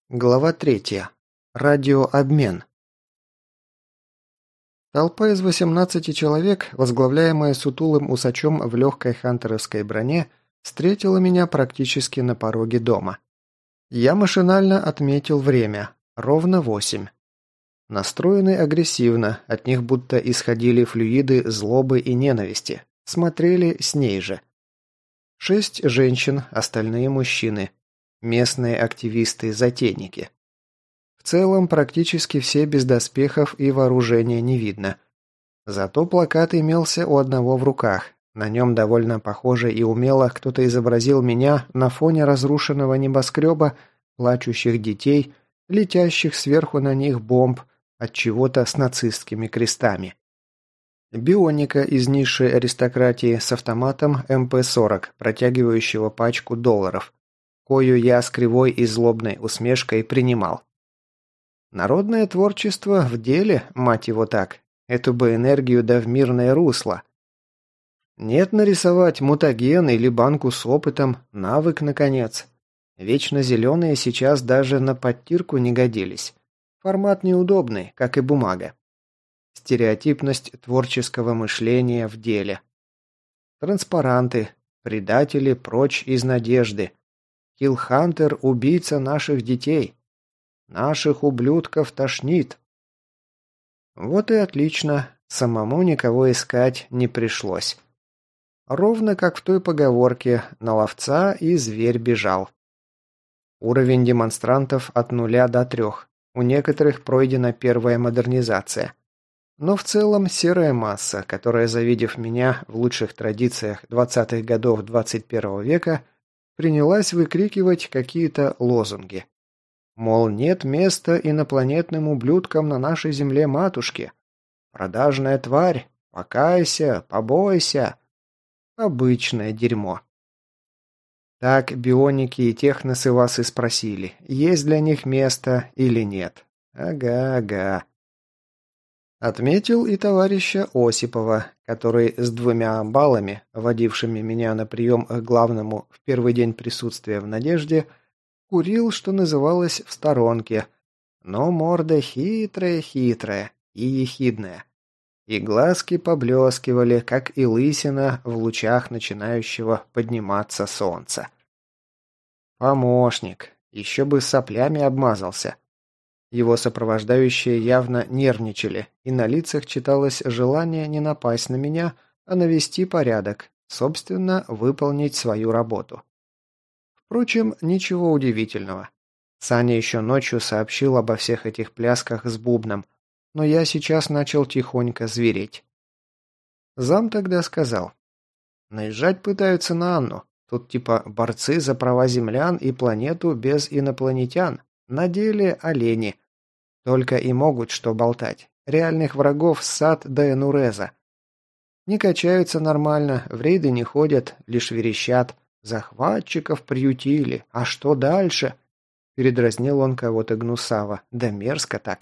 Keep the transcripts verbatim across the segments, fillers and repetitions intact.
Глава третья. Радиообмен. Толпа из восемнадцати человек, возглавляемая сутулым усачом в легкой хантеровской броне, встретила меня практически на пороге дома. Я машинально отметил время. Ровно восемь. Настроены агрессивно, от них будто исходили флюиды злобы и ненависти. Смотрели с ней же. Шесть женщин, остальные мужчины. Местные активисты-затейники. В целом, практически все без доспехов и вооружения не видно. Зато плакат имелся у одного в руках. На нем довольно похоже и умело кто-то изобразил меня на фоне разрушенного небоскреба, плачущих детей, летящих сверху на них бомб, от чего-то с нацистскими крестами. Бионика из низшей аристократии с автоматом эм пэ сорок, протягивающего пачку долларов, кою я с кривой и злобной усмешкой принимал. Народное творчество в деле, мать его так, эту бы энергию да в мирное русло. Нет нарисовать мутаген или банку с опытом, навык, наконец. Вечно зеленые сейчас даже на подтирку не годились. Формат неудобный, как и бумага. Стереотипность творческого мышления в деле. Транспаранты, предатели прочь из надежды. Киллхантер – убийца наших детей. Наших ублюдков тошнит. Вот и отлично. Самому никого искать не пришлось. Ровно как в той поговорке «на ловца и зверь бежал». Уровень демонстрантов от нуля до трех. У некоторых пройдена первая модернизация. Но в целом серая масса, которая, завидев меня в лучших традициях двадцатых годов двадцать первого века, принялась выкрикивать какие-то лозунги. Мол, нет места инопланетным ублюдкам на нашей земле-матушке. Продажная тварь, покайся, побойся. Обычное дерьмо. Так бионики и техносы вас и спросили, есть для них место или нет. Ага, ага. Отметил и товарища Осипова, который с двумя баллами, водившими меня на прием к главному в первый день присутствия в «Надежде», курил, что называлось, в сторонке, но морда хитрая-хитрая и ехидная. И глазки поблескивали, как и лысина в лучах начинающего подниматься солнца. Помощник. Еще бы соплями обмазался. Его сопровождающие явно нервничали, и на лицах читалось желание не напасть на меня, а навести порядок, собственно, выполнить свою работу. Впрочем, ничего удивительного. Саня еще ночью сообщил обо всех этих плясках с бубном, но я сейчас начал тихонько звереть. Зам тогда сказал: «Наезжать пытаются на Анну. Тут типа борцы за права землян и планету без инопланетян. На деле олени. Только и могут что болтать. Реальных врагов ссад до Энуреза. Не качаются нормально, в рейды не ходят, лишь верещат. Захватчиков приютили. А что дальше?» Передразнил он кого-то гнусаво. Да мерзко так.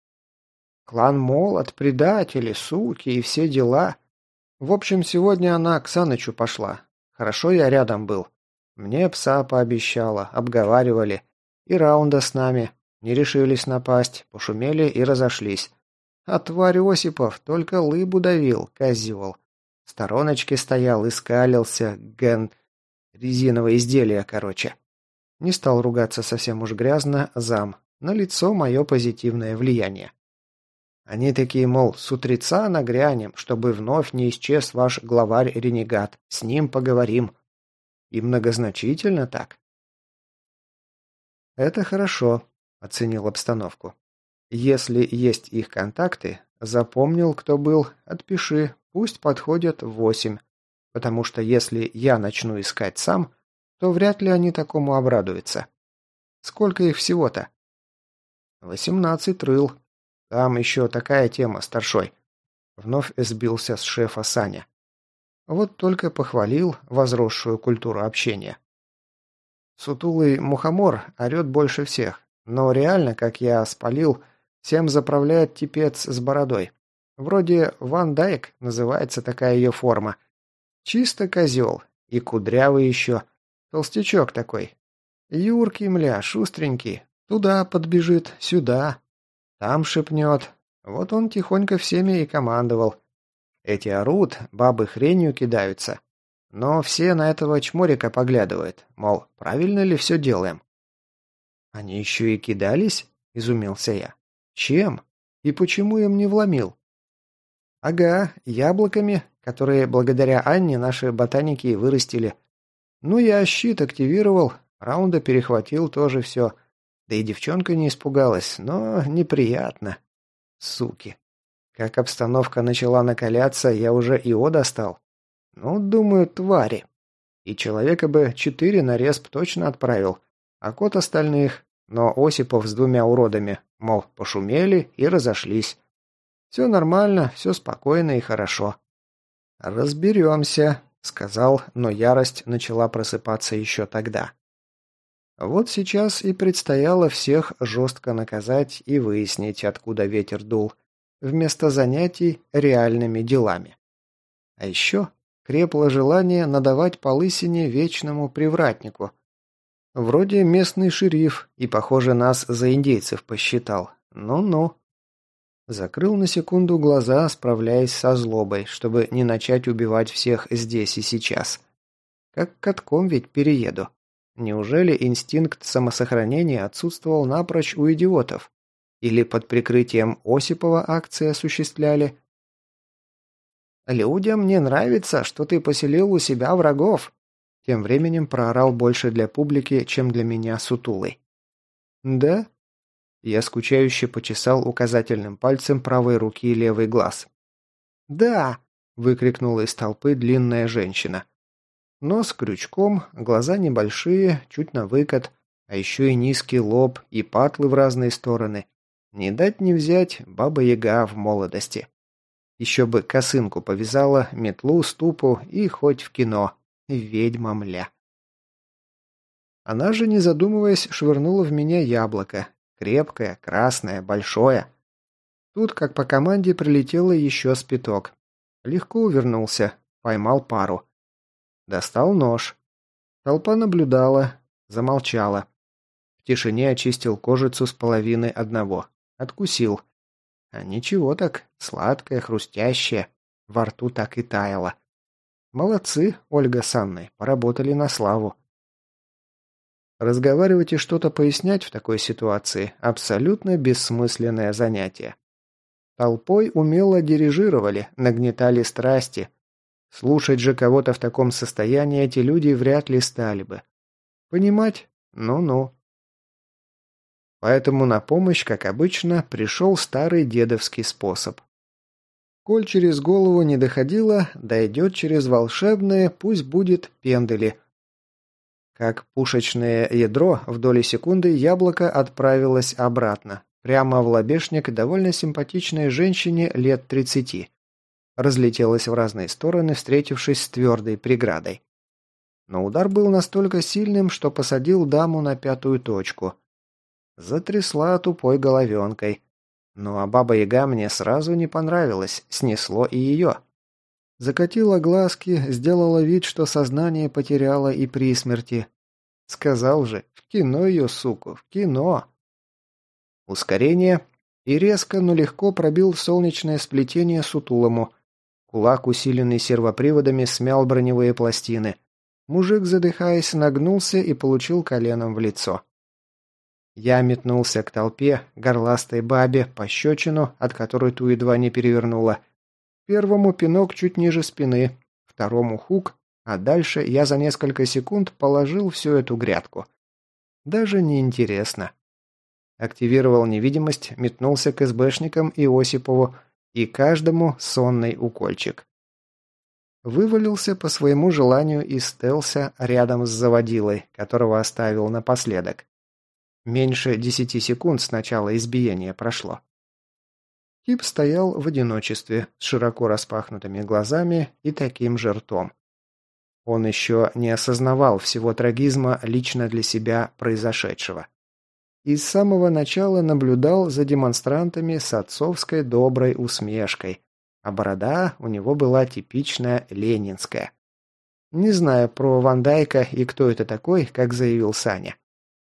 Клан Молот, предатели, суки и все дела. В общем, сегодня она к Санычу пошла. Хорошо я рядом был. Мне пса пообещала, обговаривали. И раунда с нами. Не решились напасть, пошумели и разошлись. А тварь Осипов только лыбу давил, козел. В стороночке стоял и скалился, ген... резиновое изделие, короче. Не стал ругаться совсем уж грязно, зам. На лицо мое позитивное влияние. Они такие, мол, с утреца нагрянем, чтобы вновь не исчез ваш главарь-ренегат. С ним поговорим. И многозначительно так. Это хорошо, оценил обстановку. Если есть их контакты, запомнил, кто был, отпиши, пусть подходят в восемь. Потому что если я начну искать сам, то вряд ли они такому обрадуются. Сколько их всего-то? Восемнадцать рыл. Там еще такая тема, старшой. Вновь сбился с шефа Саня. Вот только похвалил возросшую культуру общения. Сутулый мухомор орет больше всех, но реально, как я спалил, всем заправляет типец с бородой. Вроде Ван Дайк называется такая ее форма. Чисто козел. И кудрявый еще. Толстячок такой. Юркий, мля, шустренький. Туда подбежит, сюда, там шепнет. Вот он тихонько всеми и командовал. Эти орут, бабы хренью кидаются. Но все на этого чморика поглядывают, мол, правильно ли все делаем. Они еще и кидались? Изумился я. Чем? И почему им не вломил? Ага, яблоками, которые благодаря Анне наши ботаники и вырастили. Ну, я щит активировал, раунда перехватил тоже все. Да и девчонка не испугалась, но неприятно. Суки. Как обстановка начала накаляться, я уже ИО достал. Ну, думаю, твари. И человека бы четыре на респ точно отправил, а кот остальных. Но Осипов с двумя уродами, мол, пошумели и разошлись. Все нормально, все спокойно и хорошо. «Разберемся», — сказал, но ярость начала просыпаться еще тогда. Вот сейчас и предстояло всех жестко наказать и выяснить, откуда ветер дул, вместо занятий реальными делами. А еще крепло желание надавать по лысине вечному привратнику. Вроде местный шериф и, похоже, нас за индейцев посчитал. Ну-ну. Закрыл на секунду глаза, справляясь со злобой, чтобы не начать убивать всех здесь и сейчас. Как катком ведь перееду. Неужели инстинкт самосохранения отсутствовал напрочь у идиотов? Или под прикрытием Осипова акции осуществляли? «Людям не нравится, что ты поселил у себя врагов», тем временем проорал больше для публики, чем для меня сутулый. «Да?» Я скучающе почесал указательным пальцем правой руки левый глаз. «Да!» – выкрикнула из толпы длинная женщина. Нос крючком, глаза небольшие, чуть на выкат, а еще и низкий лоб и патлы в разные стороны. Не дать не взять баба-яга в молодости. Еще бы косынку повязала, метлу, ступу и хоть в кино. Ведьма мля. Она же, не задумываясь, швырнула в меня яблоко. Крепкое, красное, большое. Тут, как по команде, прилетело еще с пяток. Легко увернулся, поймал пару. Достал нож. Толпа наблюдала, замолчала. В тишине очистил кожицу с половины одного. Откусил. А ничего так, сладкое, хрустящее. Во рту так и таяло. Молодцы, Ольга с Анной, поработали на славу. Разговаривать и что-то пояснять в такой ситуации – абсолютно бессмысленное занятие. Толпой умело дирижировали, нагнетали страсти. Слушать же кого-то в таком состоянии эти люди вряд ли стали бы. Понимать? Ну-ну. Поэтому на помощь, как обычно, пришел старый дедовский способ. Коль через голову не доходило, дойдет через волшебное, пусть будет пендели. Как пушечное ядро, в доли секунды яблоко отправилось обратно, прямо в лобешник довольно симпатичной женщине лет тридцати. Разлетелось в разные стороны, встретившись с твердой преградой. Но удар был настолько сильным, что посадил даму на пятую точку. Затрясла тупой головенкой. Ну а Баба-Яга мне сразу не понравилась, снесло и ее. Закатила глазки, сделала вид, что сознание потеряла и при смерти. Сказал же, в кино ее, суку, в кино. Ускорение, и резко, но легко пробил солнечное сплетение сутулому. Кулак, усиленный сервоприводами, смял броневые пластины. Мужик, задыхаясь, нагнулся и получил коленом в лицо. Я метнулся к толпе, горластой бабе, пощечину, от которой ту едва не перевернула. Первому пинок чуть ниже спины, второму хук, а дальше я за несколько секунд положил всю эту грядку. Даже не интересно. Активировал невидимость, метнулся к СБшникам и Осипову, и каждому сонный укольчик. Вывалился по своему желанию из стелса рядом с заводилой, которого оставил напоследок. Меньше десяти секунд с начала избиения прошло. Тип стоял в одиночестве, с широко распахнутыми глазами и таким же ртом. Он еще не осознавал всего трагизма лично для себя произошедшего. И с самого начала наблюдал за демонстрантами с отцовской доброй усмешкой, а борода у него была типичная ленинская. Не знаю про Ван Дайка и кто это такой, как заявил Саня.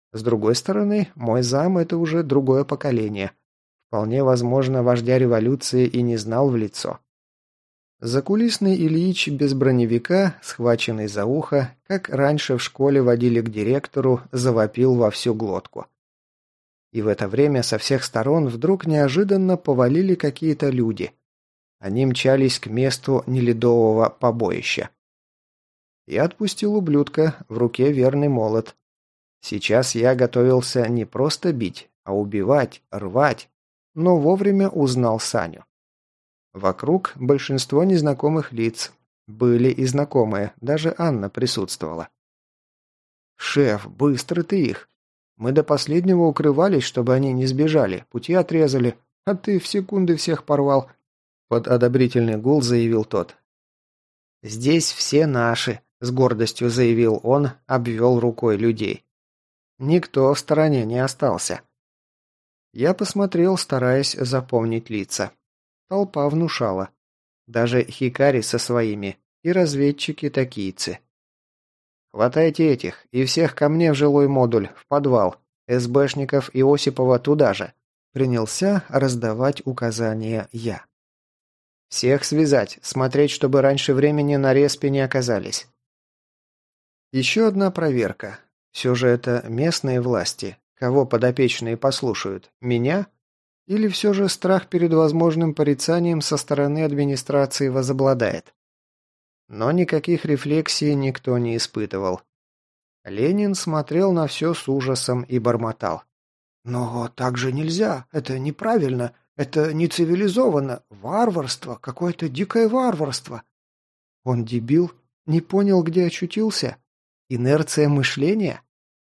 С другой стороны, мой зам – это уже другое поколение. Вполне возможно, вождя революции и не знал в лицо. Закулисный Ильич без броневика, схваченный за ухо, как раньше в школе водили к директору, завопил во всю глотку. И в это время со всех сторон вдруг неожиданно повалили какие-то люди. Они мчались к месту неледового побоища. Я отпустил ублюдка, в руке верный молот. Сейчас я готовился не просто бить, а убивать, рвать, но вовремя узнал Саню. Вокруг большинство незнакомых лиц. Были и знакомые, даже Анна присутствовала. «Шеф, быстро ты их! Мы до последнего укрывались, чтобы они не сбежали, пути отрезали, а ты в секунды всех порвал!» Под одобрительный гул заявил тот. «Здесь все наши», — с гордостью заявил он, обвел рукой людей. Никто в стороне не остался. Я посмотрел, стараясь запомнить лица. Толпа внушала. Даже хикари со своими, и разведчики-токийцы. «Хватайте этих, и всех ко мне в жилой модуль, в подвал. СБшников и Осипова туда же», — принялся раздавать указания я. «Всех связать, смотреть, чтобы раньше времени на респе не оказались». Еще одна проверка. Все же это местные власти. Кого подопечные послушают? Меня? Или все же страх перед возможным порицанием со стороны администрации возобладает? Но никаких рефлексий никто не испытывал. Ленин смотрел на все с ужасом и бормотал. «Но так же нельзя, это неправильно, это не цивилизованно, варварство, какое-то дикое варварство». Он дебил, не понял, где очутился? Инерция мышления?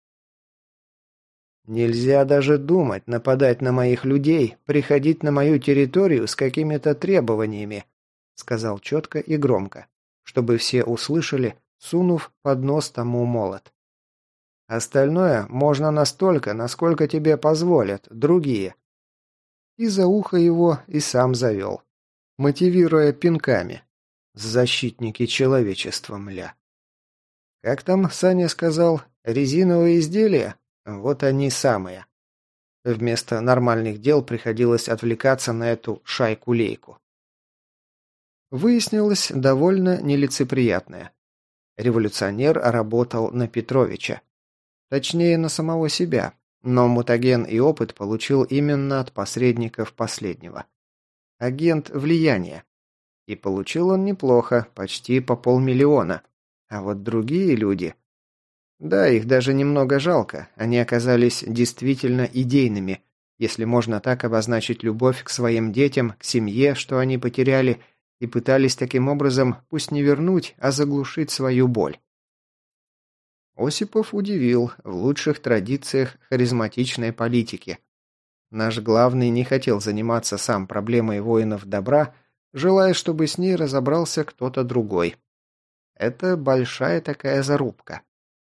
«Нельзя даже думать нападать на моих людей, приходить на мою территорию с какими-то требованиями», сказал четко и громко, чтобы все услышали, сунув под нос тому молот. «Остальное можно настолько, насколько тебе позволят другие». И за ухо его и сам завел, мотивируя пинками. Защитники человечества, мля. Как там Саня сказал, резиновые изделия? Вот они самые. Вместо нормальных дел приходилось отвлекаться на эту шайку-лейку. Выяснилось довольно нелицеприятное. Революционер работал на Петровича. Точнее, на самого себя, но мутаген и опыт получил именно от посредников последнего. Агент влияния. И получил он неплохо, почти по полмиллиона. А вот другие люди... Да, их даже немного жалко, они оказались действительно идейными, если можно так обозначить любовь к своим детям, к семье, что они потеряли, и пытались таким образом, пусть не вернуть, а заглушить свою боль. Осипов удивил в лучших традициях харизматичной политики. Наш главный не хотел заниматься сам проблемой воинов добра, желая, чтобы с ней разобрался кто-то другой. Это большая такая зарубка.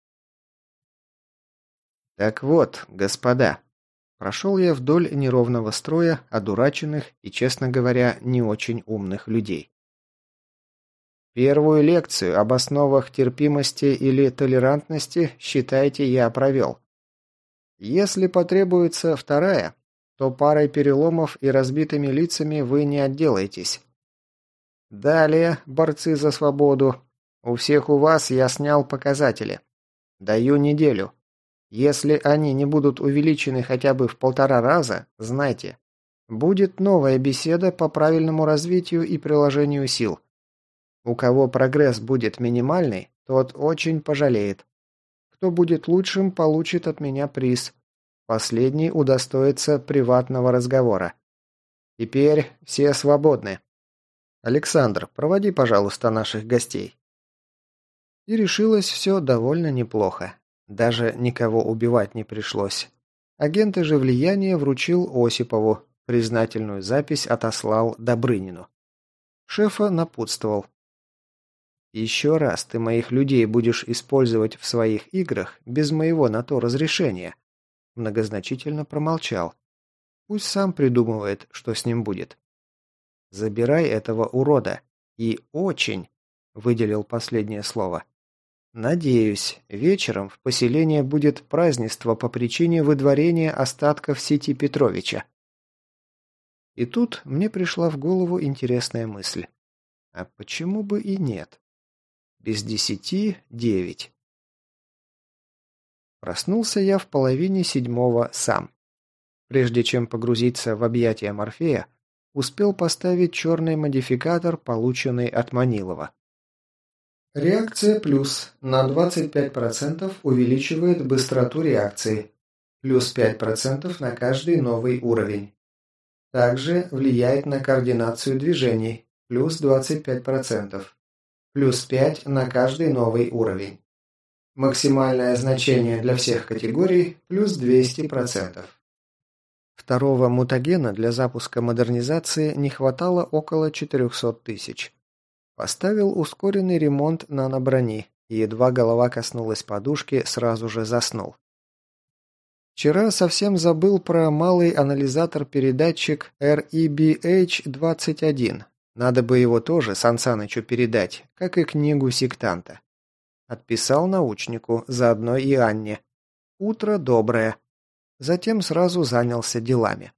«Так вот, господа», прошел я вдоль неровного строя одураченных и, честно говоря, не очень умных людей. Первую лекцию об основах терпимости или толерантности, считайте, я провел. Если потребуется вторая, то парой переломов и разбитыми лицами вы не отделаетесь. Далее, борцы за свободу, у всех у вас я снял показатели. Даю неделю. Если они не будут увеличены хотя бы в полтора раза, знайте, будет новая беседа по правильному развитию и приложению сил. У кого прогресс будет минимальный, тот очень пожалеет. Кто будет лучшим, получит от меня приз. Последний удостоится приватного разговора. Теперь все свободны. Александр, проводи, пожалуйста, наших гостей. И решилось все довольно неплохо. Даже никого убивать не пришлось. Агента же влияния вручил Осипову, признательную запись отослал Добрынину. Шефа напутствовал. «Еще раз ты моих людей будешь использовать в своих играх без моего на то разрешения». Многозначительно промолчал. Пусть сам придумывает, что с ним будет. «Забирай этого урода. И очень», — выделил последнее слово. Надеюсь, вечером в поселении будет празднество по причине выдворения остатков сети Петровича. И тут мне пришла в голову интересная мысль. А почему бы и нет? Без десяти девять. Проснулся я в половине седьмого сам. Прежде чем погрузиться в объятия Морфея, успел поставить черный модификатор, полученный от Манилова. Реакция плюс на двадцать пять процентов увеличивает быстроту реакции. Плюс пять процентов на каждый новый уровень. Также влияет на координацию движений. Плюс двадцать пять процентов. Плюс пять на каждый новый уровень. Максимальное значение для всех категорий – плюс двести процентов. Второго мутагена для запуска модернизации не хватало около четырехсот тысяч. Поставил ускоренный ремонт наноброни, и едва голова коснулась подушки, сразу же заснул. Вчера совсем забыл про малый анализатор-передатчик эр и би эйч двадцать один. Надо бы его тоже Сан Санычу передать, как и книгу сектанта. Отписал научнику, заодно и Анне. Утро доброе. Затем сразу занялся делами.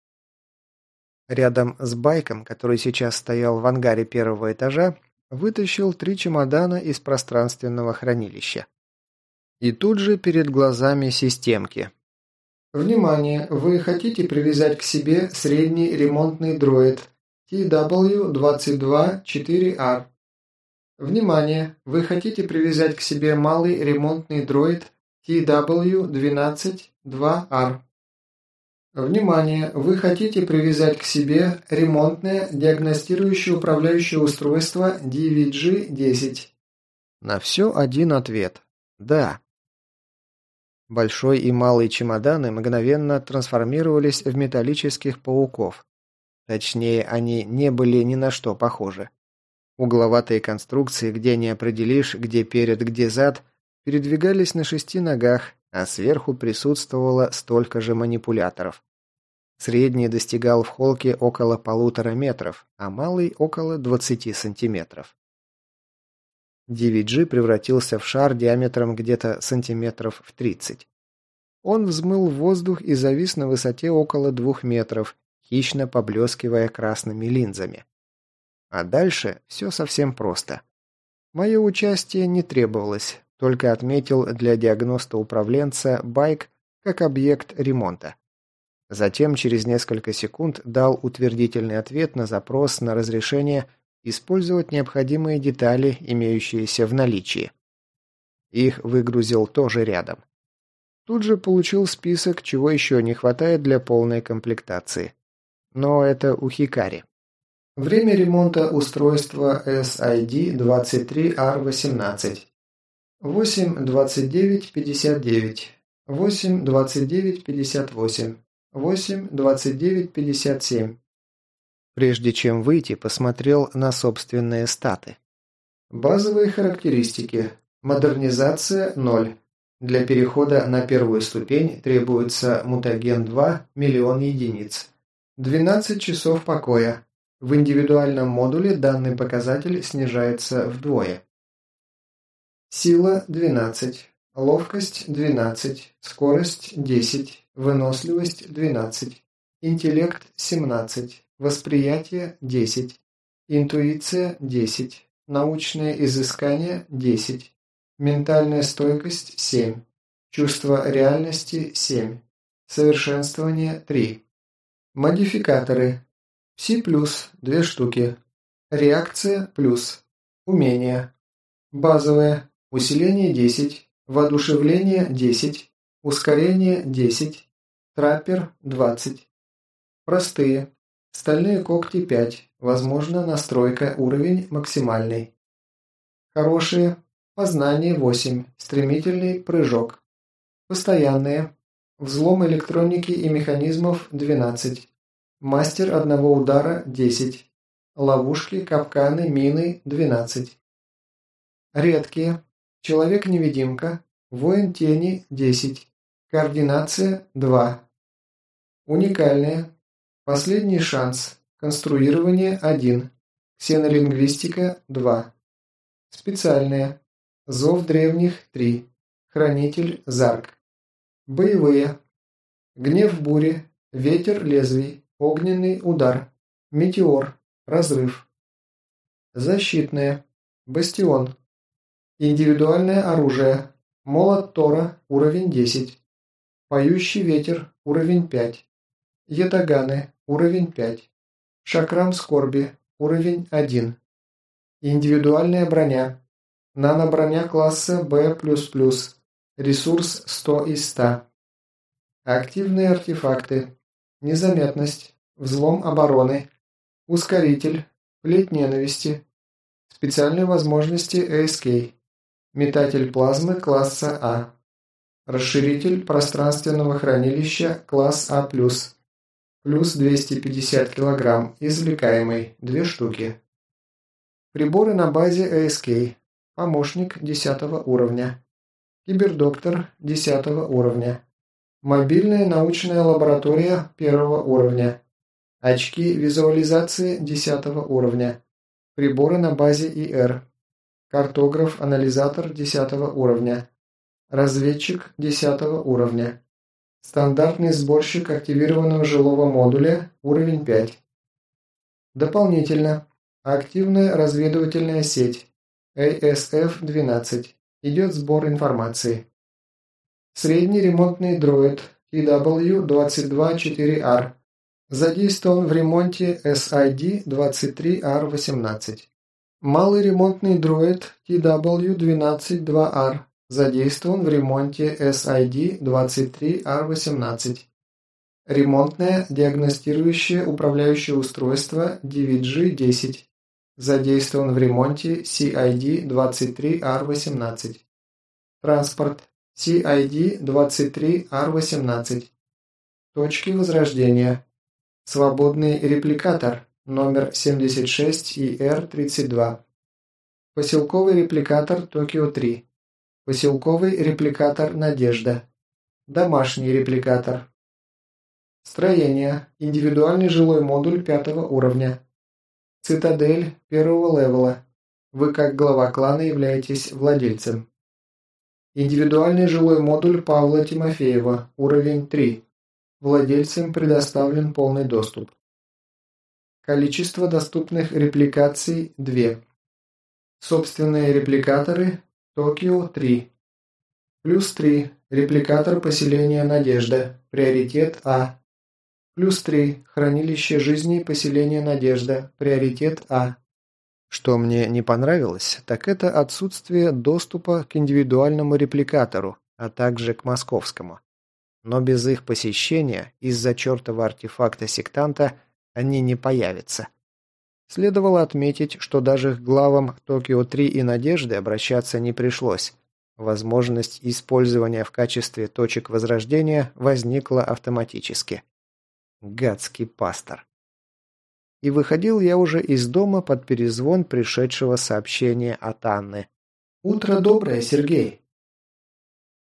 Рядом с байком, который сейчас стоял в ангаре первого этажа, вытащил три чемодана из пространственного хранилища. И тут же перед глазами системки. Внимание! Вы хотите привязать к себе средний ремонтный дроид ти дабл ю двадцать два четыре ар. Внимание! Вы хотите привязать к себе малый ремонтный дроид ти дабл ю двенадцать два ар. Внимание! Вы хотите привязать к себе ремонтное диагностирующее управляющее устройство ди ви джи десять. На все один ответ. Да. Большой и малый чемоданы мгновенно трансформировались в металлических пауков. Точнее, они не были ни на что похожи. Угловатые конструкции, где не определишь, где перед, где зад, передвигались на шести ногах, а сверху присутствовало столько же манипуляторов. Средний достигал в холке около полутора метров, а малый около двадцати сантиметров. ди ви джи превратился в шар диаметром где-то сантиметров в тридцать. Он взмыл в воздух и завис на высоте около двух метров, хищно поблескивая красными линзами. А дальше все совсем просто. Мое участие не требовалось, только отметил для диагноста-управленца байк как объект ремонта. Затем через несколько секунд дал утвердительный ответ на запрос на разрешение использовать необходимые детали, имеющиеся в наличии. Их выгрузил тоже рядом. Тут же получил список, чего еще не хватает для полной комплектации. Но это у Хикари. Время ремонта устройства эс ай ди двадцать три ар восемнадцать. восемь двадцать девять пятьдесят девять. восемь двадцать девять пятьдесят восемь. восемь двадцать девять пятьдесят семь. Прежде чем выйти, посмотрел на собственные статы. Базовые характеристики. Модернизация ноль. Для перехода на первую ступень требуется мутаген два миллион единиц. двенадцать часов покоя. В индивидуальном модуле данный показатель снижается вдвое. Сила двенадцать. Ловкость двенадцать. Скорость десять. Выносливость двенадцать. Интеллект семнадцать. Восприятие десять. Интуиция десять. Научные изыскания десять. Ментальная стойкость семь. Чувство реальности семь. Совершенствование три. Модификаторы. Пси плюс две штуки. Реакция плюс. Умения. Базовое. Усиление десять. Воодушевление десять. Ускорение десять. Траппер двадцать. Простые. Стальные когти пять. Возможно настройка уровень максимальный. Хорошие. Познание восемь. Стремительный прыжок. Постоянные. Взлом электроники и механизмов двенадцать. Мастер одного удара десять. Ловушки, капканы, мины двенадцать. Редкие. Человек-невидимка. Воин тени десять. Координация два. Уникальные. Последний шанс. Конструирование один. Ксенолингвистика два. Специальные. Зов древних – три. Хранитель – Зарк. Боевые. Гнев бури, ветер лезвий, огненный удар, метеор, разрыв. Защитные. Бастион. Индивидуальное оружие. Молот Тора, уровень десять. Поющий ветер, уровень пять. Ятаганы, уровень пять. Шакрам скорби, уровень один. Индивидуальная броня. Нано-броня класса бэ плюс плюс. Ресурс сто из ста. Активные артефакты. Незаметность. Взлом обороны. Ускоритель. Плеть ненависти. Специальные возможности эй эс кей. Метатель плазмы класса А. Расширитель пространственного хранилища класс А+. Плюс двести пятьдесят килограмм. Извлекаемый. Две штуки. Приборы на базе эй эс кей. Помощник десятого уровня. Кибердоктор десятого уровня. Мобильная научная лаборатория первого уровня. Очки визуализации десятого уровня. Приборы на базе и эр. Картограф-анализатор десятого уровня. Разведчик десятого уровня. Стандартный сборщик активированного жилого модуля уровень пять. Дополнительно. Активная разведывательная сеть эй эс эф двенадцать. Идет сбор информации. Средний ремонтный дроид ти дабл ю двадцать два четыре ар. Задействован в ремонте эс ай ди двадцать три ар восемнадцать. Малый ремонтный дроид ти дабл ю двенадцать два ар. Задействован в ремонте эс ай ди двадцать три ар восемнадцать. Ремонтное диагностирующее управляющее устройство ди ви джи десять. Задействован в ремонте си ай ди двадцать три ар восемнадцать. Транспорт си ай ди двадцать три ар восемнадцать. Точки возрождения. Свободный репликатор номер семьдесят шесть и эр тридцать два. Поселковый репликатор Токио три. Поселковый репликатор Надежда. Домашний репликатор. Строение. Индивидуальный жилой модуль пятого уровня. Цитадель первого левела. Вы как глава клана являетесь владельцем. Индивидуальный жилой модуль Павла Тимофеева. Уровень три. Владельцам предоставлен полный доступ. Количество доступных репликаций – два. Собственные репликаторы – Токио три. Плюс три. Репликатор поселения Надежда. Приоритет А. Плюс три. Хранилище жизни поселения Надежда. Приоритет А. Что мне не понравилось, так это отсутствие доступа к индивидуальному репликатору, а также к московскому. Но без их посещения, из-за чертова артефакта сектанта, они не появятся. Следовало отметить, что даже к главам Токио три и Надежды обращаться не пришлось. Возможность использования в качестве точек возрождения возникла автоматически. Гадский пастор. И выходил я уже из дома под перезвон пришедшего сообщения от Анны. «Утро доброе, Сергей.